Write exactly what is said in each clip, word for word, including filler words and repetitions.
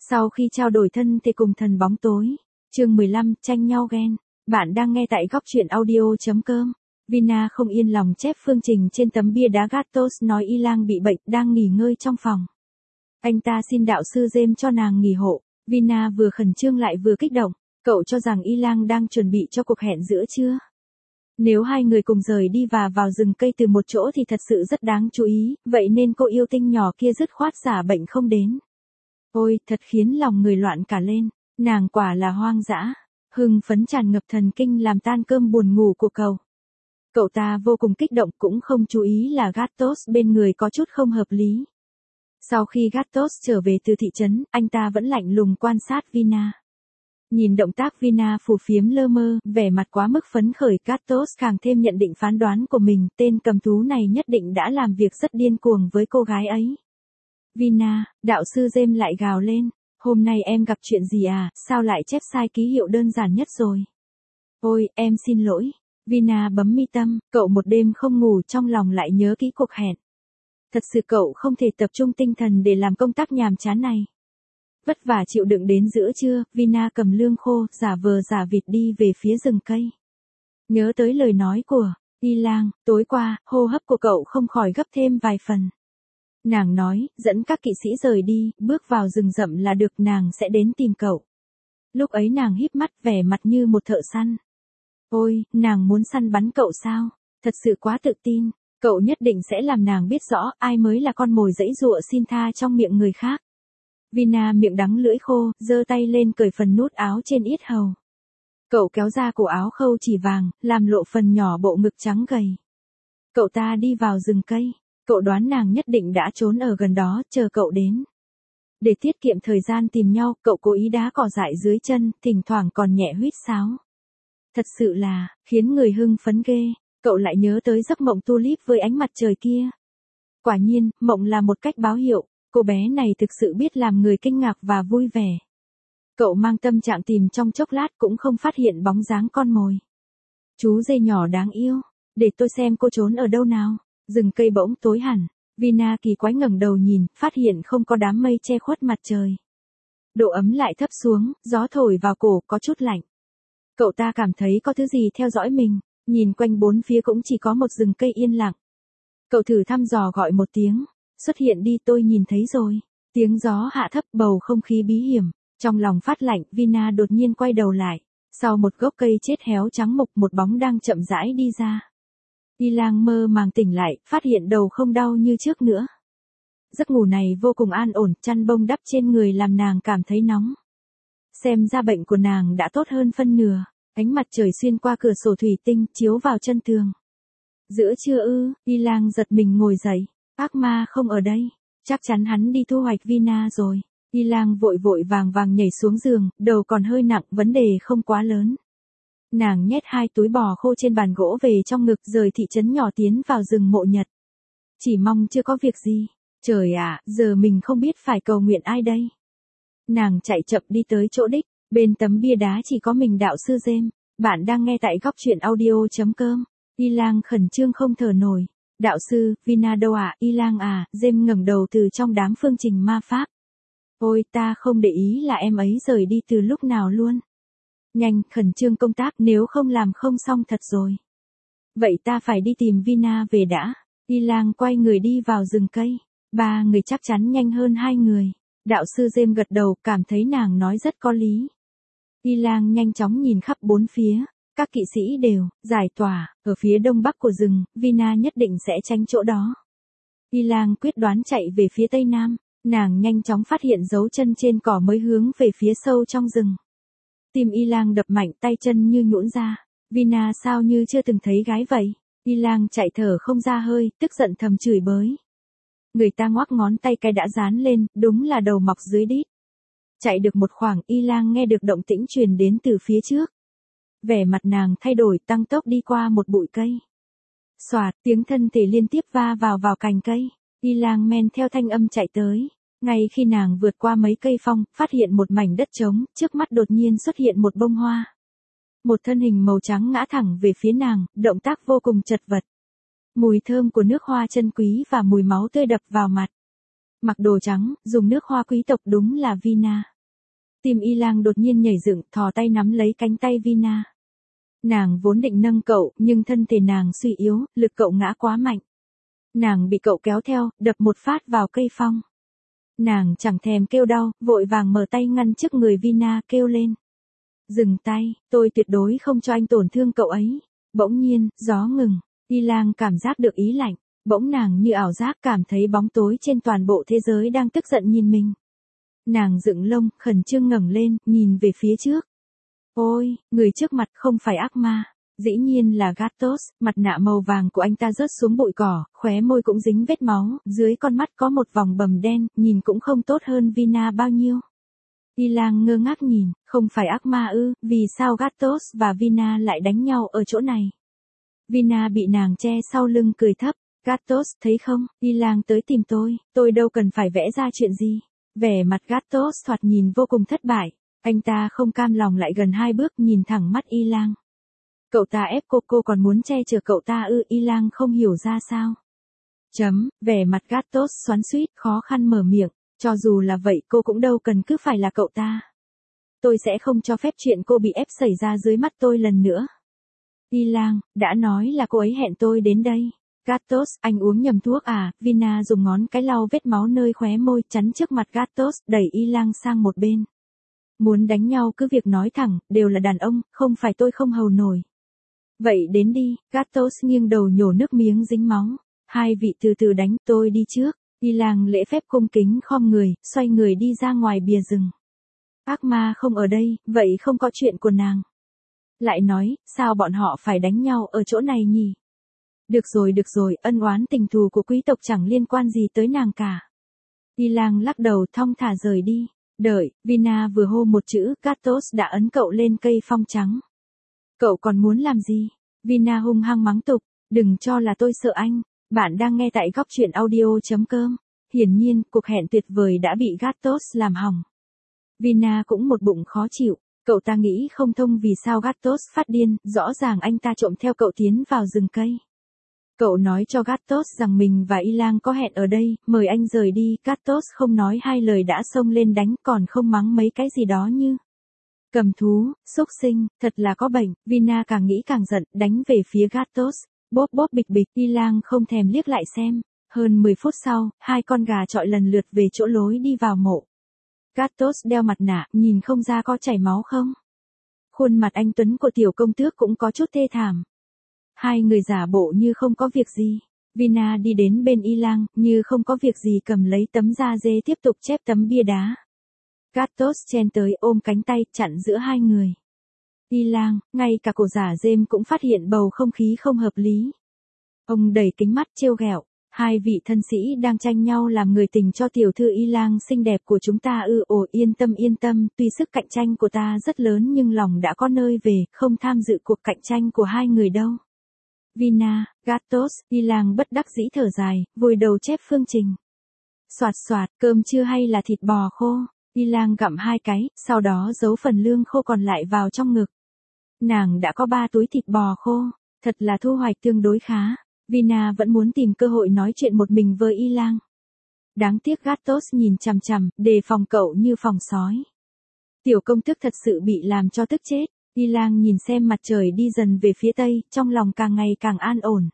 Sau khi trao đổi thân thể cùng thần bóng tối, chương mười lăm, tranh nhau ghen. Bạn đang nghe tại góc truyện audio.com. Vina không yên lòng chép phương trình trên tấm bia đá Gatos nói Y Lang bị bệnh đang nghỉ ngơi trong phòng. Anh ta xin đạo sư James cho nàng nghỉ hộ. Vina vừa khẩn trương lại vừa kích động. Cậu cho rằng Y Lang đang chuẩn bị cho cuộc hẹn giữa trưa. Nếu hai người cùng rời đi và vào rừng cây từ một chỗ thì thật sự rất đáng chú ý, vậy nên cô yêu tinh nhỏ kia dứt khoát giả bệnh không đến. Ôi, thật khiến lòng người loạn cả lên, nàng quả là hoang dã, hưng phấn tràn ngập thần kinh làm tan cơm buồn ngủ của cậu. Cậu ta vô cùng kích động cũng không chú ý là Gatos bên người có chút không hợp lý. Sau khi Gatos trở về từ thị trấn, anh ta vẫn lạnh lùng quan sát Vina. Nhìn động tác Vina phù phiếm lơ mơ, vẻ mặt quá mức phấn khởi, Gatos càng thêm nhận định phán đoán của mình, tên cầm thú này nhất định đã làm việc rất điên cuồng với cô gái ấy. Vina, đạo sư James lại gào lên, hôm nay em gặp chuyện gì à, sao lại chép sai ký hiệu đơn giản nhất rồi? Ôi, em xin lỗi. Vina bấm mi tâm, cậu một đêm không ngủ trong lòng lại nhớ kỹ cuộc hẹn. Thật sự cậu không thể tập trung tinh thần để làm công tác nhàm chán này. Vất vả chịu đựng đến giữa trưa, Vina cầm lương khô, giả vờ giả vịt đi về phía rừng cây. Nhớ tới lời nói của Y Lang, tối qua, hô hấp của cậu không khỏi gấp thêm vài phần. Nàng nói, dẫn các kỵ sĩ rời đi, bước vào rừng rậm là được, nàng sẽ đến tìm cậu. Lúc ấy nàng híp mắt, vẻ mặt như một thợ săn. Ôi, nàng muốn săn bắn cậu sao? Thật sự quá tự tin, cậu nhất định sẽ làm nàng biết rõ ai mới là con mồi giãy giụa xin tha trong miệng người khác. Vina miệng đắng lưỡi khô, giơ tay lên cởi phần nút áo trên yết hầu. Cậu kéo ra cổ áo khâu chỉ vàng, làm lộ phần nhỏ bộ ngực trắng gầy. Cậu ta đi vào rừng cây. Cậu đoán nàng nhất định đã trốn ở gần đó, chờ cậu đến. Để tiết kiệm thời gian tìm nhau, cậu cố ý đá cỏ dại dưới chân, thỉnh thoảng còn nhẹ huýt sáo. Thật sự là, khiến người hưng phấn ghê, cậu lại nhớ tới giấc mộng tulip với ánh mặt trời kia. Quả nhiên, mộng là một cách báo hiệu, cô bé này thực sự biết làm người kinh ngạc và vui vẻ. Cậu mang tâm trạng tìm trong chốc lát cũng không phát hiện bóng dáng con mồi. Chú dê nhỏ đáng yêu, để tôi xem cô trốn ở đâu nào. Rừng cây bỗng tối hẳn, Vina kỳ quái ngẩng đầu nhìn, phát hiện không có đám mây che khuất mặt trời. Độ ấm lại thấp xuống, gió thổi vào cổ có chút lạnh. Cậu ta cảm thấy có thứ gì theo dõi mình, nhìn quanh bốn phía cũng chỉ có một rừng cây yên lặng. Cậu thử thăm dò gọi một tiếng, xuất hiện đi, tôi nhìn thấy rồi. Tiếng gió hạ thấp, bầu không khí bí hiểm, trong lòng phát lạnh, Vina đột nhiên quay đầu lại. Sau một gốc cây chết héo trắng mục, một bóng đang chậm rãi đi ra. Y Lang mơ màng tỉnh lại, phát hiện đầu không đau như trước nữa. Giấc ngủ này vô cùng an ổn, chăn bông đắp trên người làm nàng cảm thấy nóng. Xem ra bệnh của nàng đã tốt hơn phân nửa, ánh mặt trời xuyên qua cửa sổ thủy tinh, chiếu vào chân tường. Giữa trưa ư, Y Lang giật mình ngồi dậy, ác ma không ở đây, chắc chắn hắn đi thu hoạch Vina rồi. Y Lang vội vội vàng vàng nhảy xuống giường, đầu còn hơi nặng, vấn đề không quá lớn. Nàng nhét hai túi bò khô trên bàn gỗ về trong ngực, rời thị trấn nhỏ tiến vào rừng mộ nhật. Chỉ mong chưa có việc gì. Trời ạ, giờ mình không biết phải cầu nguyện ai đây. Nàng chạy chậm đi tới chỗ đích, bên tấm bia đá chỉ có mình đạo sư James. Bạn đang nghe tại góc truyện audio.com. Y Lang khẩn trương không thở nổi. Đạo sư, Vina đâu ạ? À? Y Lang à, James ngẩng đầu từ trong đám phương trình ma pháp. Ôi, ta không để ý là em ấy rời đi từ lúc nào luôn. Nhanh, khẩn trương công tác, nếu không làm không xong thật rồi. Vậy ta phải đi tìm Vina về đã. Y Lang quay người đi vào rừng cây. Ba người chắc chắn nhanh hơn hai người. Đạo sư James gật đầu, cảm thấy nàng nói rất có lý. Y Lang nhanh chóng nhìn khắp bốn phía. Các kỵ sĩ đều giải tỏa ở phía đông bắc của rừng, Vina nhất định sẽ tránh chỗ đó. Y Lang quyết đoán chạy về phía tây nam. Nàng nhanh chóng phát hiện dấu chân trên cỏ mới hướng về phía sâu trong rừng. Tim Y Lang đập mạnh, tay chân như nhũn ra. Vina sao như chưa từng thấy gái vậy? Y Lang chạy thở không ra hơi, tức giận thầm chửi bới. Người ta ngoắc ngón tay cái đã dán lên, đúng là đầu mọc dưới đít. Chạy được một khoảng, Y Lang nghe được động tĩnh truyền đến từ phía trước. Vẻ mặt nàng thay đổi, tăng tốc đi qua một bụi cây. Xoạt, tiếng thân thể liên tiếp va vào vào cành cây. Y Lang men theo thanh âm chạy tới. Ngay khi nàng vượt qua mấy cây phong, phát hiện một mảnh đất trống, trước mắt đột nhiên xuất hiện một bông hoa. Một thân hình màu trắng ngã thẳng về phía nàng, động tác vô cùng chật vật. Mùi thơm của nước hoa chân quý và mùi máu tươi đập vào mặt. Mặc đồ trắng, dùng nước hoa quý tộc, đúng là Vina. Tim Y Lang đột nhiên nhảy dựng, thò tay nắm lấy cánh tay Vina. Nàng vốn định nâng cậu, nhưng thân thể nàng suy yếu, lực cậu ngã quá mạnh. Nàng bị cậu kéo theo, đập một phát vào cây phong. Nàng chẳng thèm kêu đau, vội vàng mở tay ngăn trước người Vina, kêu lên. Dừng tay, tôi tuyệt đối không cho anh tổn thương cậu ấy. Bỗng nhiên, gió ngừng, Y Lang cảm giác được ý lạnh, bỗng nàng như ảo giác cảm thấy bóng tối trên toàn bộ thế giới đang tức giận nhìn mình. Nàng dựng lông, khẩn trương ngẩng lên, nhìn về phía trước. Ôi, người trước mặt không phải ác ma, dĩ nhiên là Gatos, mặt nạ màu vàng của anh ta rớt xuống bụi cỏ, khóe môi cũng dính vết máu, dưới con mắt có một vòng bầm đen, nhìn cũng không tốt hơn Vina bao nhiêu. Y Lang ngơ ngác nhìn, không phải ác ma ư, vì sao Gatos và Vina lại đánh nhau ở chỗ này? Vina bị nàng che sau lưng cười thấp, Gatos, thấy không, Y Lang tới tìm tôi, tôi đâu cần phải vẽ ra chuyện gì. Vẻ mặt Gatos thoạt nhìn vô cùng thất bại, anh ta không cam lòng lại gần hai bước nhìn thẳng mắt Y Lang. Cậu ta ép cô, cô còn muốn che chở cậu ta ư? Y Lang không hiểu ra sao. Chấm, vẻ mặt Gatos xoắn xuýt, khó khăn mở miệng, cho dù là vậy cô cũng đâu cần cứ phải là cậu ta. Tôi sẽ không cho phép chuyện cô bị ép xảy ra dưới mắt tôi lần nữa. Y Lang, đã nói là cô ấy hẹn tôi đến đây. Gatos, anh uống nhầm thuốc à? Vina dùng ngón cái lau vết máu nơi khóe môi, chắn trước mặt Gatos, đẩy Y Lang sang một bên. Muốn đánh nhau cứ việc nói thẳng, đều là đàn ông, không phải tôi không hầu nổi. Vậy đến đi, Gatos nghiêng đầu nhổ nước miếng dính máu. Hai vị từ từ đánh, tôi đi trước. Y Lang lễ phép cung kính khom người, xoay người đi ra ngoài bìa rừng. Ác ma không ở đây, vậy không có chuyện của nàng. Lại nói, sao bọn họ phải đánh nhau ở chỗ này nhỉ? Được rồi được rồi, ân oán tình thù của quý tộc chẳng liên quan gì tới nàng cả. Y Lang lắc đầu thong thả rời đi. Đợi, Vina vừa hô một chữ, Gatos đã ấn cậu lên cây phong trắng. Cậu còn muốn làm gì? Vina hung hăng mắng tục, đừng cho là tôi sợ anh. Bạn đang nghe tại góc truyện audio chấm com. Hiển nhiên, cuộc hẹn tuyệt vời đã bị Gatos làm hỏng. Vina cũng một bụng khó chịu, cậu ta nghĩ không thông vì sao Gatos phát điên, rõ ràng anh ta trộm theo cậu tiến vào rừng cây. Cậu nói cho Gatos rằng mình và Y Lang có hẹn ở đây, mời anh rời đi, Gatos không nói hai lời đã xông lên đánh, còn không mắng mấy cái gì đó như cầm thú, xúc sinh, thật là có bệnh. Vina càng nghĩ càng giận, đánh về phía Gatos, bóp bóp bịch bịch, Y Lang không thèm liếc lại xem. Hơn mười phút sau, hai con gà chọi lần lượt về chỗ lối đi vào mộ. Gatos đeo mặt nạ, nhìn không ra có chảy máu không? Khuôn mặt anh tuấn của tiểu công tước cũng có chút thê thảm. Hai người giả bộ như không có việc gì. Vina đi đến bên Y Lang, như không có việc gì cầm lấy tấm da dê tiếp tục chép tấm bia đá. Gatos chen tới ôm cánh tay, chặn giữa hai người. Y Lang, ngay cả cổ giả James cũng phát hiện bầu không khí không hợp lý. Ông đẩy kính mắt trêu ghẹo, hai vị thân sĩ đang tranh nhau làm người tình cho tiểu thư Y Lang xinh đẹp của chúng ta ư? Ồ, yên tâm yên tâm, tuy sức cạnh tranh của ta rất lớn nhưng lòng đã có nơi về, không tham dự cuộc cạnh tranh của hai người đâu. Vina, Gatos, Y Lang bất đắc dĩ thở dài, vùi đầu chép phương trình. Soạt soạt, cơm trưa hay là thịt bò khô? Y Lang gặm hai cái, sau đó giấu phần lương khô còn lại vào trong ngực. Nàng đã có ba túi thịt bò khô, thật là thu hoạch tương đối khá. Vina vẫn muốn tìm cơ hội nói chuyện một mình với Y Lang. Đáng tiếc Gatos nhìn chằm chằm, đề phòng cậu như phòng sói. Tiểu công tước thật sự bị làm cho tức chết. Y Lang nhìn xem mặt trời đi dần về phía tây, trong lòng càng ngày càng an ổn.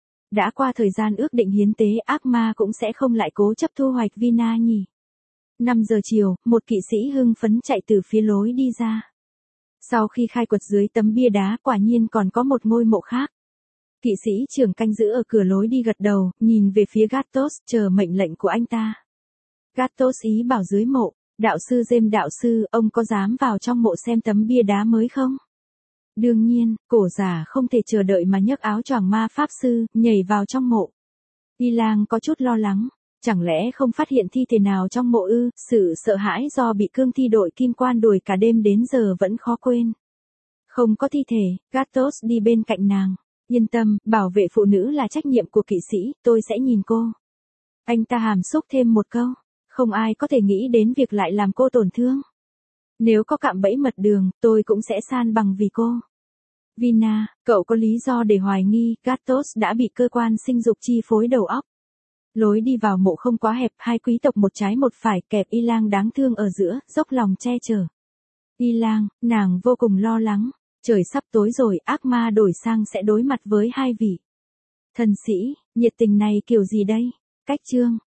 Đã qua thời gian ước định hiến tế, ác ma cũng sẽ không lại cố chấp thu hoạch Vina nhỉ. năm giờ chiều, một kỵ sĩ hưng phấn chạy từ phía lối đi ra. Sau khi khai quật dưới tấm bia đá, quả nhiên còn có một ngôi mộ khác. Kỵ sĩ trưởng canh giữ ở cửa lối đi gật đầu, nhìn về phía Gatos, chờ mệnh lệnh của anh ta. Gatos ý bảo dưới mộ, đạo sư James đạo sư, ông có dám vào trong mộ xem tấm bia đá mới không? Đương nhiên, cổ giả không thể chờ đợi mà nhấc áo choàng ma pháp sư, nhảy vào trong mộ. Y Lang có chút lo lắng, chẳng lẽ không phát hiện thi thể nào trong mộ ư? Sự sợ hãi do bị cương thi đội kim quan đuổi cả đêm đến giờ vẫn khó quên. Không có thi thể, Gatos đi bên cạnh nàng. Yên tâm, bảo vệ phụ nữ là trách nhiệm của kỵ sĩ, tôi sẽ nhìn cô. Anh ta hàm xúc thêm một câu, không ai có thể nghĩ đến việc lại làm cô tổn thương. Nếu có cạm bẫy mật đường, tôi cũng sẽ san bằng vì cô. Vina, cậu có lý do để hoài nghi, Gatos đã bị cơ quan sinh dục chi phối đầu óc. Lối đi vào mộ không quá hẹp, hai quý tộc một trái một phải, kẹp Y Lang đáng thương ở giữa, dốc lòng che chở. Y Lang, nàng vô cùng lo lắng. Trời sắp tối rồi, ác ma đổi sang sẽ đối mặt với hai vị thần sĩ, nhiệt tình này kiểu gì đây? Cách chương